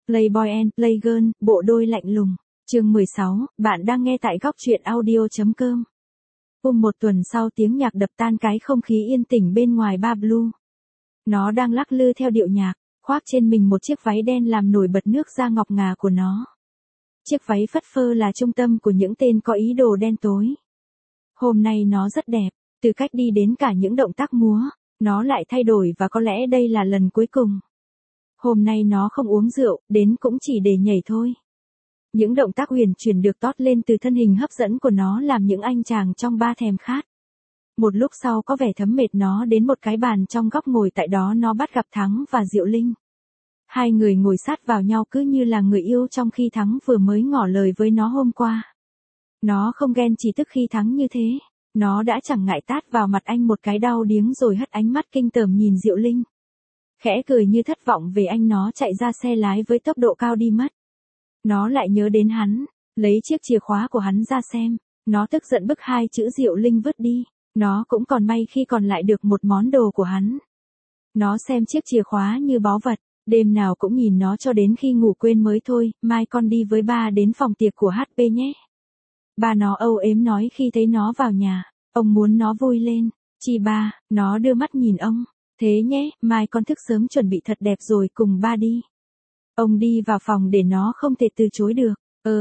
Playboy and Playgirl, bộ đôi lạnh lùng. Chương 16, bạn đang nghe tại góc truyện audio.com. Một tuần sau tiếng nhạc đập tan cái không khí yên tĩnh bên ngoài bar Blue. Nó đang lắc lư theo điệu nhạc, khoác trên mình một chiếc váy đen làm nổi bật nước da ngọc ngà của nó. Chiếc váy phất phơ là trung tâm của những tên có ý đồ đen tối. Hôm nay nó rất đẹp, từ cách đi đến cả những động tác múa, nó lại thay đổi và có lẽ đây là lần cuối cùng. Hôm nay nó không uống rượu, đến cũng chỉ để nhảy thôi. Những động tác huyền chuyển được tót lên từ thân hình hấp dẫn của nó làm những anh chàng trong bar thèm khát. Một lúc sau có vẻ thấm mệt nó đến một cái bàn trong góc ngồi tại đó nó bắt gặp Thắng và Diệu Linh. Hai người ngồi sát vào nhau cứ như là người yêu trong khi Thắng vừa mới ngỏ lời với nó hôm qua. Nó không ghen chỉ tức khi Thắng như thế, nó đã chẳng ngại tát vào mặt anh một cái đau điếng rồi hất ánh mắt kinh tởm nhìn Diệu Linh. Khẽ cười như thất vọng về anh nó chạy ra xe lái với tốc độ cao đi mất. Nó lại nhớ đến hắn, lấy chiếc chìa khóa của hắn ra xem, nó tức giận bức hai chữ Diệu Linh vứt đi, nó cũng còn may khi còn lại được một món đồ của hắn. Nó xem chiếc chìa khóa như báu vật, đêm nào cũng nhìn nó cho đến khi ngủ quên mới thôi, mai con đi với ba đến phòng tiệc của HP nhé. Ba nó âu yếm nói khi thấy nó vào nhà, ông muốn nó vui lên, chi ba, nó đưa mắt nhìn ông. Thế nhé, mai con thức sớm chuẩn bị thật đẹp rồi cùng ba đi. Ông đi vào phòng để nó không thể từ chối được.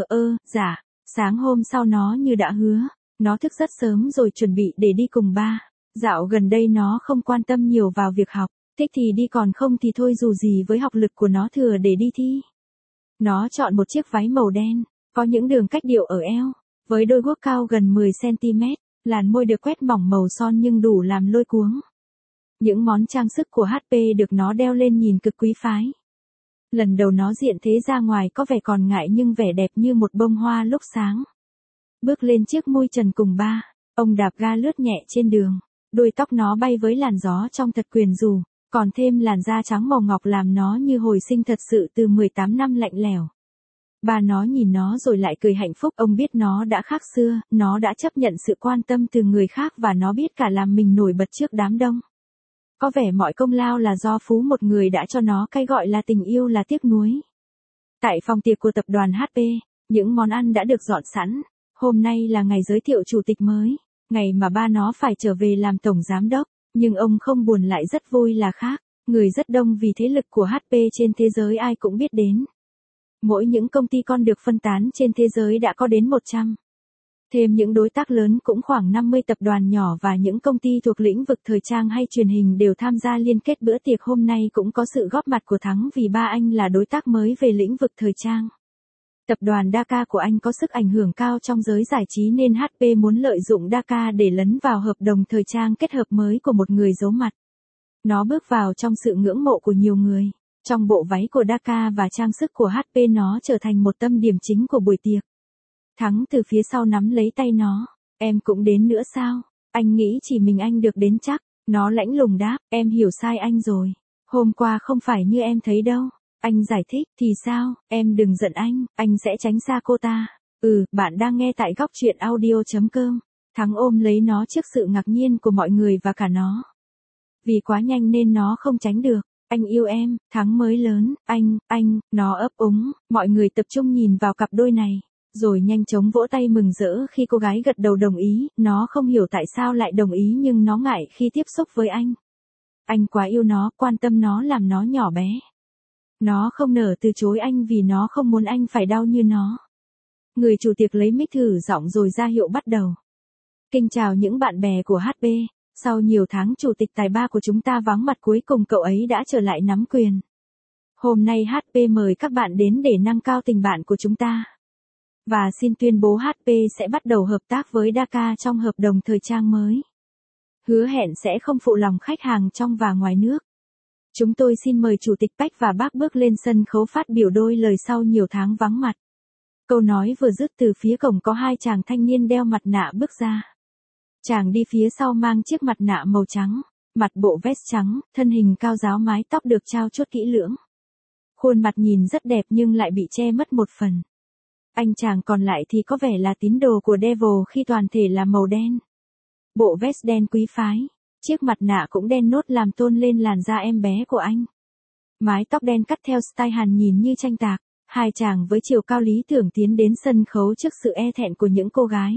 Dạ. Sáng hôm sau nó như đã hứa, nó thức rất sớm rồi chuẩn bị để đi cùng ba. Dạo gần đây nó không quan tâm nhiều vào việc học, thích thì đi còn không thì thôi dù gì với học lực của nó thừa để đi thi. Nó chọn một chiếc váy màu đen, có những đường cách điệu ở eo, với đôi guốc cao gần 10cm, làn môi được quét mỏng màu son nhưng đủ làm lôi cuống. Những món trang sức của HP được nó đeo lên nhìn cực quý phái. Lần đầu nó diện thế ra ngoài có vẻ còn ngại nhưng vẻ đẹp như một bông hoa lúc sáng. Bước lên chiếc mui trần cùng ba, ông đạp ga lướt nhẹ trên đường, đuôi tóc nó bay với làn gió trong thật quyến rũ, còn thêm làn da trắng màu ngọc làm nó như hồi sinh thật sự từ 18 năm lạnh lẽo. Ba nó nhìn nó rồi lại cười hạnh phúc, ông biết nó đã khác xưa, nó đã chấp nhận sự quan tâm từ người khác và nó biết cả làm mình nổi bật trước đám đông. Có vẻ mọi công lao là do phú một người đã cho nó cái gọi là tình yêu là tiếc nuối. Tại phòng tiệc của tập đoàn HP, những món ăn đã được dọn sẵn. Hôm nay là ngày giới thiệu chủ tịch mới, ngày mà ba nó phải trở về làm tổng giám đốc, nhưng ông không buồn lại rất vui là khác. Người rất đông vì thế lực của HP trên thế giới ai cũng biết đến. Mỗi những công ty con được phân tán trên thế giới đã có đến 100. Thêm những đối tác lớn cũng khoảng 50 tập đoàn nhỏ và những công ty thuộc lĩnh vực thời trang hay truyền hình đều tham gia liên kết bữa tiệc hôm nay cũng có sự góp mặt của Thắng vì ba anh là đối tác mới về lĩnh vực thời trang. Tập đoàn Daka của anh có sức ảnh hưởng cao trong giới giải trí nên HP muốn lợi dụng Daka để lấn vào hợp đồng thời trang kết hợp mới của một người giấu mặt. Nó bước vào trong sự ngưỡng mộ của nhiều người. Trong bộ váy của Daka và trang sức của HP nó trở thành một tâm điểm chính của buổi tiệc. Thắng từ phía sau nắm lấy tay nó. Em cũng đến nữa sao? Anh nghĩ chỉ mình anh được đến chắc. Nó lãnh lùng đáp, em hiểu sai anh rồi. Hôm qua không phải như em thấy đâu. Anh giải thích, thì sao, em đừng giận anh sẽ tránh xa cô ta. Bạn đang nghe tại góc truyện audio.com. Thắng ôm lấy nó trước sự ngạc nhiên của mọi người và cả nó. Vì quá nhanh nên nó không tránh được. Anh yêu em, Thắng mới lớn, nó ấp úng, mọi người tập trung nhìn vào cặp đôi này. Rồi nhanh chóng vỗ tay mừng rỡ khi cô gái gật đầu đồng ý, nó không hiểu tại sao lại đồng ý nhưng nó ngại khi tiếp xúc với anh. Anh quá yêu nó, quan tâm nó làm nó nhỏ bé. Nó không nỡ từ chối anh vì nó không muốn anh phải đau như nó. Người chủ tiệc lấy mic thử giọng rồi ra hiệu bắt đầu. Kính chào những bạn bè của HP, sau nhiều tháng chủ tịch tài ba của chúng ta vắng mặt cuối cùng cậu ấy đã trở lại nắm quyền. Hôm nay HP mời các bạn đến để nâng cao tình bạn của chúng ta. Và xin tuyên bố HP sẽ bắt đầu hợp tác với Daka trong hợp đồng thời trang mới. Hứa hẹn sẽ không phụ lòng khách hàng trong và ngoài nước. Chúng tôi xin mời Chủ tịch Bách và bác bước lên sân khấu phát biểu đôi lời sau nhiều tháng vắng mặt. Câu nói vừa dứt từ phía cổng có hai chàng thanh niên đeo mặt nạ bước ra. Chàng đi phía sau mang chiếc mặt nạ màu trắng, mặt bộ vest trắng, thân hình cao ráo mái tóc được trao chuốt kỹ lưỡng. Khuôn mặt nhìn rất đẹp nhưng lại bị che mất một phần. Anh chàng còn lại thì có vẻ là tín đồ của Devil khi toàn thể là màu đen. Bộ vest đen quý phái, chiếc mặt nạ cũng đen nốt làm tôn lên làn da em bé của anh. Mái tóc đen cắt theo style Hàn nhìn như tranh tạc, hai chàng với chiều cao lý tưởng tiến đến sân khấu trước sự e thẹn của những cô gái.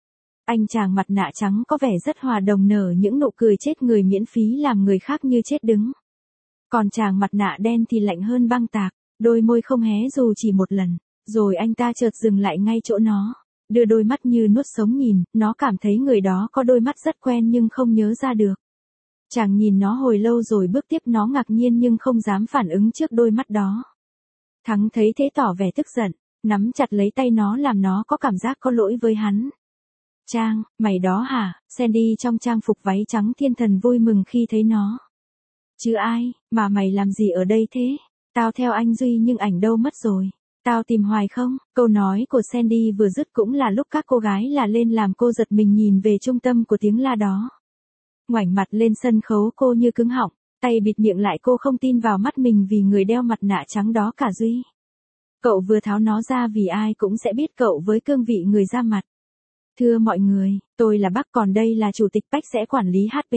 Anh chàng mặt nạ trắng có vẻ rất hòa đồng nở những nụ cười chết người miễn phí làm người khác như chết đứng. Còn chàng mặt nạ đen thì lạnh hơn băng tạc, đôi môi không hé dù chỉ một lần, rồi anh ta chợt dừng lại ngay chỗ nó, đưa đôi mắt như nuốt sống nhìn, nó cảm thấy người đó có đôi mắt rất quen nhưng không nhớ ra được. Chàng nhìn nó hồi lâu rồi bước tiếp, nó ngạc nhiên nhưng không dám phản ứng trước đôi mắt đó. Thắng thấy thế tỏ vẻ tức giận, nắm chặt lấy tay nó làm nó có cảm giác có lỗi với hắn. Trang, mày đó hả? Sandy trong trang phục váy trắng thiên thần vui mừng khi thấy nó. Chứ ai, mà mày làm gì ở đây thế? Tao theo anh Duy nhưng ảnh đâu mất rồi. Tao tìm hoài không? Câu nói của Sandy vừa dứt cũng là lúc các cô gái là lên làm cô giật mình nhìn về trung tâm của tiếng la đó. Ngoảnh mặt lên sân khấu cô như cứng họng, tay bịt miệng lại, cô không tin vào mắt mình vì người đeo mặt nạ trắng đó cả Duy. Cậu vừa tháo nó ra vì ai cũng sẽ biết cậu với cương vị người ra mặt. Thưa mọi người, tôi là Bắc, còn đây là Chủ tịch Bách sẽ quản lý HP.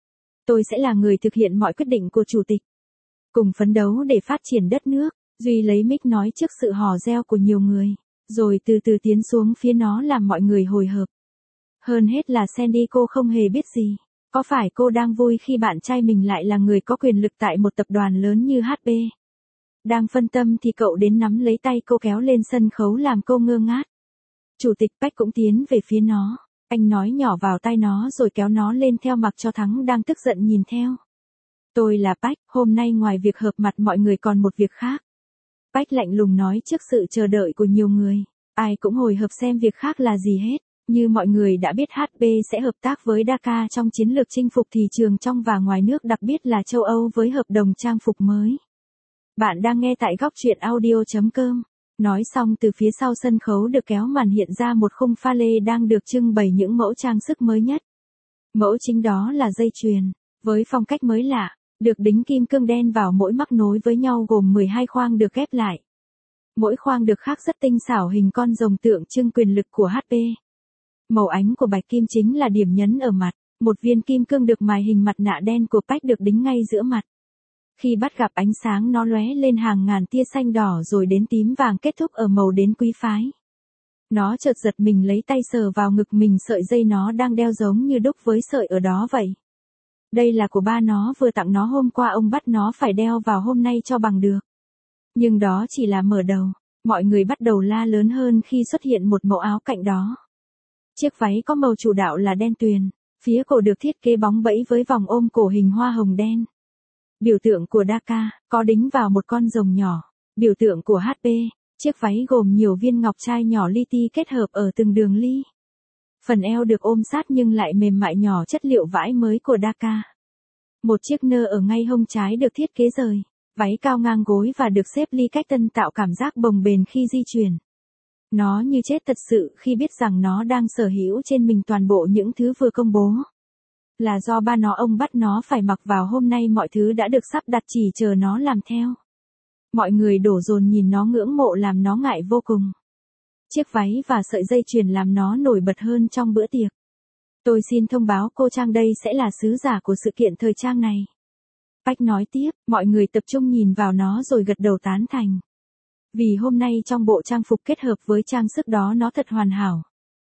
Tôi sẽ là người thực hiện mọi quyết định của Chủ tịch. Cùng phấn đấu để phát triển đất nước, Duy lấy mic nói trước sự hò reo của nhiều người, rồi từ từ tiến xuống phía nó làm mọi người hồi hộp. Hơn hết là Sandy, cô không hề biết gì. Có phải cô đang vui khi bạn trai mình lại là người có quyền lực tại một tập đoàn lớn như HP? Đang phân tâm thì cậu đến nắm lấy tay cô kéo lên sân khấu làm cô ngơ ngác. Chủ tịch Bách cũng tiến về phía nó, anh nói nhỏ vào tai nó rồi kéo nó lên theo mặc cho Thắng đang tức giận nhìn theo. Tôi là Bách, hôm nay ngoài việc họp mặt mọi người còn một việc khác. Bách lạnh lùng nói trước sự chờ đợi của nhiều người, ai cũng hồi hộp xem việc khác là gì hết. Như mọi người đã biết, HP sẽ hợp tác với Dhaka trong chiến lược chinh phục thị trường trong và ngoài nước, đặc biệt là châu Âu với hợp đồng trang phục mới. Bạn đang nghe tại góc truyện audio.com. Nói xong từ phía sau sân khấu được kéo màn hiện ra một khung pha lê đang được trưng bày những mẫu trang sức mới nhất. Mẫu chính đó là dây chuyền, với phong cách mới lạ, được đính kim cương đen vào mỗi mắc nối với nhau gồm 12 khoang được ghép lại. Mỗi khoang được khắc rất tinh xảo hình con rồng tượng trưng quyền lực của HP. Màu ánh của bạch kim chính là điểm nhấn ở mặt, một viên kim cương được mài hình mặt nạ đen của Bách được đính ngay giữa mặt. Khi bắt gặp ánh sáng nó lóe lên hàng ngàn tia xanh đỏ rồi đến tím vàng kết thúc ở màu đến quý phái. Nó chợt giật mình lấy tay sờ vào ngực mình, sợi dây nó đang đeo giống như đúc với sợi ở đó vậy. Đây là của ba nó vừa tặng nó hôm qua, ông bắt nó phải đeo vào hôm nay cho bằng được. Nhưng đó chỉ là mở đầu, mọi người bắt đầu la lớn hơn khi xuất hiện một mẫu áo cạnh đó. Chiếc váy có màu chủ đạo là đen tuyền, phía cổ được thiết kế bóng bẫy với vòng ôm cổ hình hoa hồng đen. Biểu tượng của Dhaka, có đính vào một con rồng nhỏ. Biểu tượng của HP, chiếc váy gồm nhiều viên ngọc trai nhỏ li ti kết hợp ở từng đường ly. Phần eo được ôm sát nhưng lại mềm mại nhỏ, chất liệu vải mới của Dhaka. Một chiếc nơ ở ngay hông trái được thiết kế rời. Váy cao ngang gối và được xếp ly cách tân tạo cảm giác bồng bềnh khi di chuyển. Nó như chết thật sự khi biết rằng nó đang sở hữu trên mình toàn bộ những thứ vừa công bố. Là do ba nó ông bắt nó phải mặc vào hôm nay, mọi thứ đã được sắp đặt chỉ chờ nó làm theo. Mọi người đổ dồn nhìn nó ngưỡng mộ làm nó ngại vô cùng. Chiếc váy và sợi dây chuyền làm nó nổi bật hơn trong bữa tiệc. Tôi xin thông báo cô Trang đây sẽ là sứ giả của sự kiện thời trang này. Bách nói tiếp, mọi người tập trung nhìn vào nó rồi gật đầu tán thành. Vì hôm nay trong bộ trang phục kết hợp với trang sức đó nó thật hoàn hảo.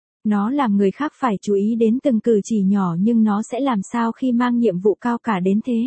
Nó làm người khác phải chú ý đến từng cử chỉ nhỏ, nhưng nó sẽ làm sao khi mang nhiệm vụ cao cả đến thế?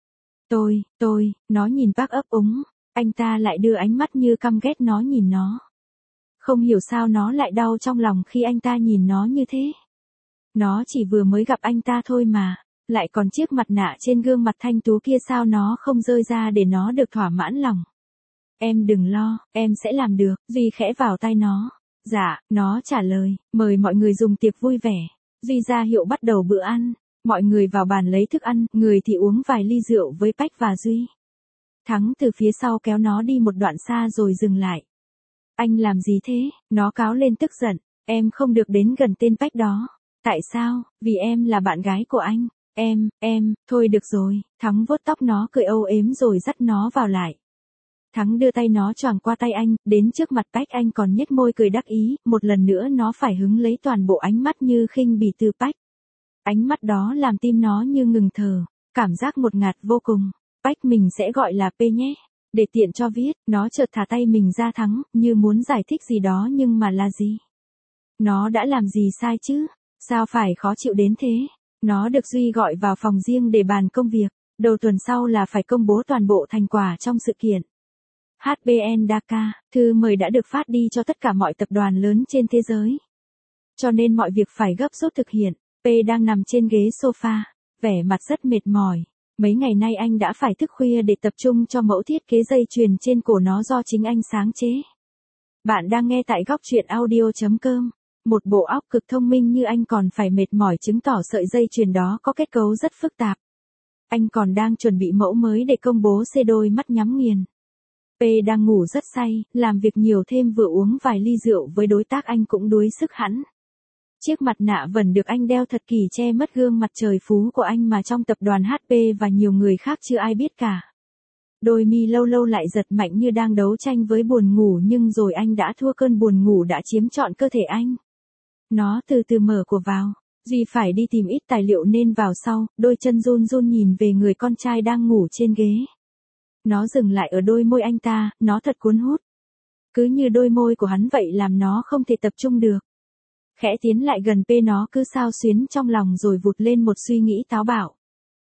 Nó nhìn Bác ấp úng, anh ta lại đưa ánh mắt như căm ghét nó nhìn nó. Không hiểu sao nó lại đau trong lòng khi anh ta nhìn nó như thế. Nó chỉ vừa mới gặp anh ta thôi mà, lại còn chiếc mặt nạ trên gương mặt thanh tú kia, sao nó không rơi ra để nó được thỏa mãn lòng. Em đừng lo, em sẽ làm được, Duy khẽ vào tai nó. Dạ, nó trả lời, mời mọi người dùng tiệc vui vẻ. Duy ra hiệu bắt đầu bữa ăn. Mọi người vào bàn lấy thức ăn, người thì uống vài ly rượu với Bách và Duy. Thắng từ phía sau kéo nó đi một đoạn xa rồi dừng lại. Anh làm gì thế? Nó cáo lên tức giận. Em không được đến gần tên Bách đó. Tại sao? Vì em là bạn gái của anh. Thôi được rồi. Thắng vuốt tóc nó cười âu yếm rồi dắt nó vào lại. Thắng đưa tay nó choàng qua tay anh, đến trước mặt Bách, anh còn nhếch môi cười đắc ý, một lần nữa nó phải hứng lấy toàn bộ ánh mắt như khinh bỉ từ Bách. Ánh mắt đó làm tim nó như ngừng thở, cảm giác ngột ngạt vô cùng. Bách mình sẽ gọi là P nhé. Để tiện cho viết, nó chợt thả tay mình ra thắng, như muốn giải thích gì đó nhưng mà là gì? Nó đã làm gì sai chứ? Sao phải khó chịu đến thế? Nó được Duy gọi vào phòng riêng để bàn công việc. Đầu tuần sau là phải công bố toàn bộ thành quả trong sự kiện. HBN Dakar, thư mời đã được phát đi cho tất cả mọi tập đoàn lớn trên thế giới. Cho nên mọi việc phải gấp rút thực hiện. P đang nằm trên ghế sofa, vẻ mặt rất mệt mỏi. Mấy ngày nay anh đã phải thức khuya để tập trung cho mẫu thiết kế dây chuyền trên cổ nó do chính anh sáng chế. Bạn đang nghe tại góc truyện audio.com. Một bộ óc cực thông minh như anh còn phải mệt mỏi chứng tỏ sợi dây chuyền đó có kết cấu rất phức tạp. Anh còn đang chuẩn bị mẫu mới để công bố, đôi mắt nhắm nghiền. P đang ngủ rất say, làm việc nhiều thêm vừa uống vài ly rượu với đối tác anh cũng đuối sức hẳn. Chiếc mặt nạ vẩn được anh đeo thật kỳ che mất gương mặt trời phú của anh mà trong tập đoàn HP và nhiều người khác chưa ai biết cả. Đôi mi lâu lâu lại giật mạnh như đang đấu tranh với buồn ngủ, nhưng rồi anh đã thua, cơn buồn ngủ đã chiếm trọn cơ thể anh. Nó từ từ mở của vào. Duy phải đi tìm ít tài liệu nên vào sau, đôi chân run run nhìn về người con trai đang ngủ trên ghế. Nó dừng lại ở đôi môi anh ta, nó thật cuốn hút. Cứ như đôi môi của hắn vậy làm nó không thể tập trung được. Khẽ tiến lại gần P, nó cứ xao xuyến trong lòng rồi vụt lên một suy nghĩ táo bạo.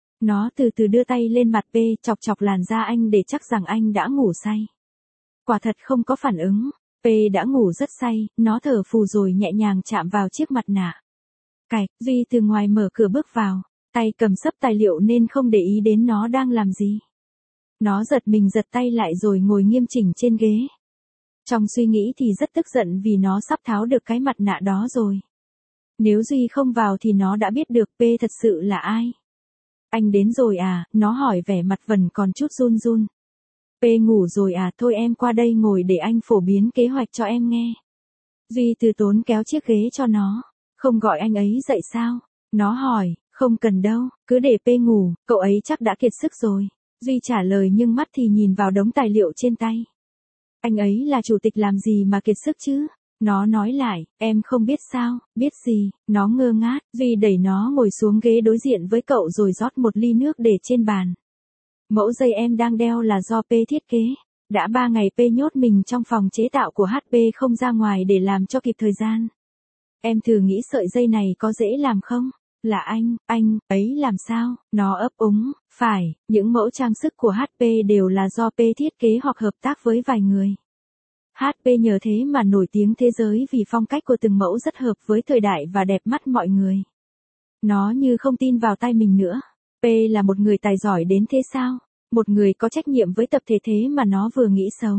Nó từ từ đưa tay lên mặt P, chọc chọc làn da anh để chắc rằng anh đã ngủ say. Quả thật không có phản ứng. P đã ngủ rất say, nó thở phù rồi nhẹ nhàng chạm vào chiếc mặt nạ. Cạch, Duy từ ngoài mở cửa bước vào, tay cầm xấp tài liệu nên không để ý đến nó đang làm gì. Nó giật mình giật tay lại rồi ngồi nghiêm chỉnh trên ghế. Trong suy nghĩ thì rất tức giận vì nó sắp tháo được cái mặt nạ đó rồi. Nếu Duy không vào thì nó đã biết được P thật sự là ai. Anh đến rồi à, nó hỏi vẻ mặt vẫn còn chút run run. P ngủ rồi à, thôi em qua đây ngồi để anh phổ biến kế hoạch cho em nghe. Duy từ tốn kéo chiếc ghế cho nó. Không gọi anh ấy dậy sao? Nó hỏi, không cần đâu, cứ để P ngủ, cậu ấy chắc đã kiệt sức rồi. Duy trả lời nhưng mắt thì nhìn vào đống tài liệu trên tay. Anh ấy là chủ tịch làm gì mà kiệt sức chứ? Nó nói lại, em không biết sao, biết gì, nó ngơ ngác. Duy đẩy nó ngồi xuống ghế đối diện với cậu rồi rót một ly nước để trên bàn. Mẫu dây em đang đeo là do P thiết kế. Đã 3 ngày P nhốt mình trong phòng chế tạo của HP không ra ngoài để làm cho kịp thời gian. Em thử nghĩ sợi dây này có dễ làm không? Là anh ấy làm sao? Nó ấp úng, phải, những mẫu trang sức của HP đều là do P thiết kế hoặc hợp tác với vài người. HP nhờ thế mà nổi tiếng thế giới vì phong cách của từng mẫu rất hợp với thời đại và đẹp mắt mọi người. Nó như không tin vào tai mình nữa. P là một người tài giỏi đến thế sao? Một người có trách nhiệm với tập thể thế mà nó vừa nghĩ xấu.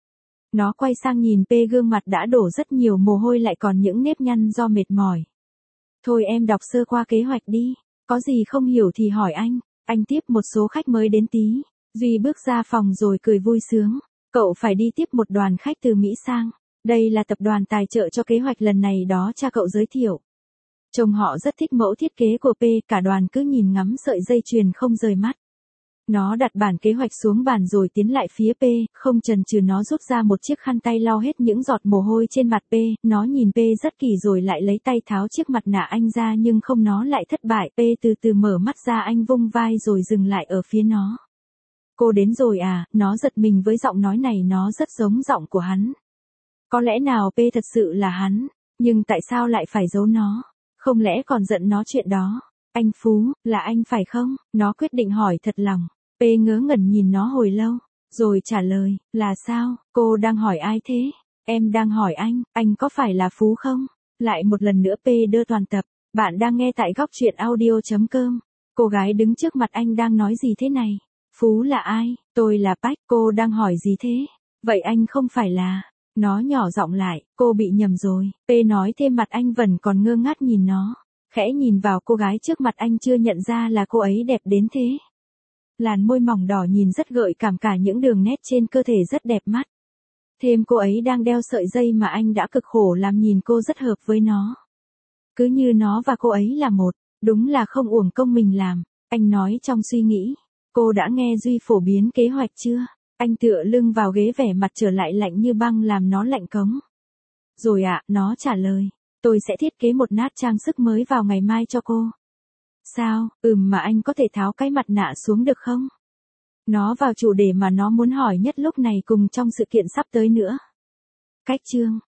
Nó quay sang nhìn P, gương mặt đã đổ rất nhiều mồ hôi lại còn những nếp nhăn do mệt mỏi. Thôi em đọc sơ qua kế hoạch đi, có gì không hiểu thì hỏi anh tiếp một số khách mới đến tí. Duy bước ra phòng rồi cười vui sướng, cậu phải đi tiếp một đoàn khách từ Mỹ sang. Đây là tập đoàn tài trợ cho kế hoạch lần này đó, cha cậu giới thiệu. Chồng họ rất thích mẫu thiết kế của P, cả đoàn cứ nhìn ngắm sợi dây chuyền không rời mắt. Nó đặt bản kế hoạch xuống bàn rồi tiến lại phía P, không chần chừ nó rút ra một chiếc khăn tay lau hết những giọt mồ hôi trên mặt P, nó nhìn P rất kỳ rồi lại lấy tay tháo chiếc mặt nạ anh ra nhưng không, nó lại thất bại. P từ từ mở mắt ra, anh vung vai rồi dừng lại ở phía nó. Cô đến rồi à, nó giật mình với giọng nói này, nó rất giống giọng của hắn. Có lẽ nào P thật sự là hắn, nhưng tại sao lại phải giấu nó, không lẽ còn giận nó chuyện đó. Anh Phú, là anh phải không? Nó quyết định hỏi thật lòng. P ngớ ngẩn nhìn nó hồi lâu, rồi trả lời, là sao, cô đang hỏi ai thế? Em đang hỏi anh có phải là Phú không? Lại một lần nữa P đưa toàn tập, bạn đang nghe tại góc truyện audio.com. Cô gái đứng trước mặt anh đang nói gì thế này? Phú là ai? Tôi là Bách, cô đang hỏi gì thế? Vậy anh không phải là... Nó nhỏ giọng lại, cô bị nhầm rồi. P nói thêm, mặt anh vẫn còn ngơ ngác nhìn nó. Khẽ nhìn vào cô gái trước mặt, anh chưa nhận ra là cô ấy đẹp đến thế. Làn môi mỏng đỏ nhìn rất gợi cảm, cả những đường nét trên cơ thể rất đẹp mắt. Thêm cô ấy đang đeo sợi dây mà anh đã cực khổ làm, nhìn cô rất hợp với nó. Cứ như nó và cô ấy là một, đúng là không uổng công mình làm. Anh nói trong suy nghĩ, cô đã nghe Duy phổ biến kế hoạch chưa? Anh tựa lưng vào ghế, vẻ mặt trở lại lạnh như băng làm nó lạnh cống. Rồi ạ, nó trả lời. Tôi sẽ thiết kế một nát trang sức mới vào ngày mai cho cô. Sao, mà anh có thể tháo cái mặt nạ xuống được không? Nó vào chủ đề mà nó muốn hỏi nhất lúc này cùng trong sự kiện sắp tới nữa. Cách chương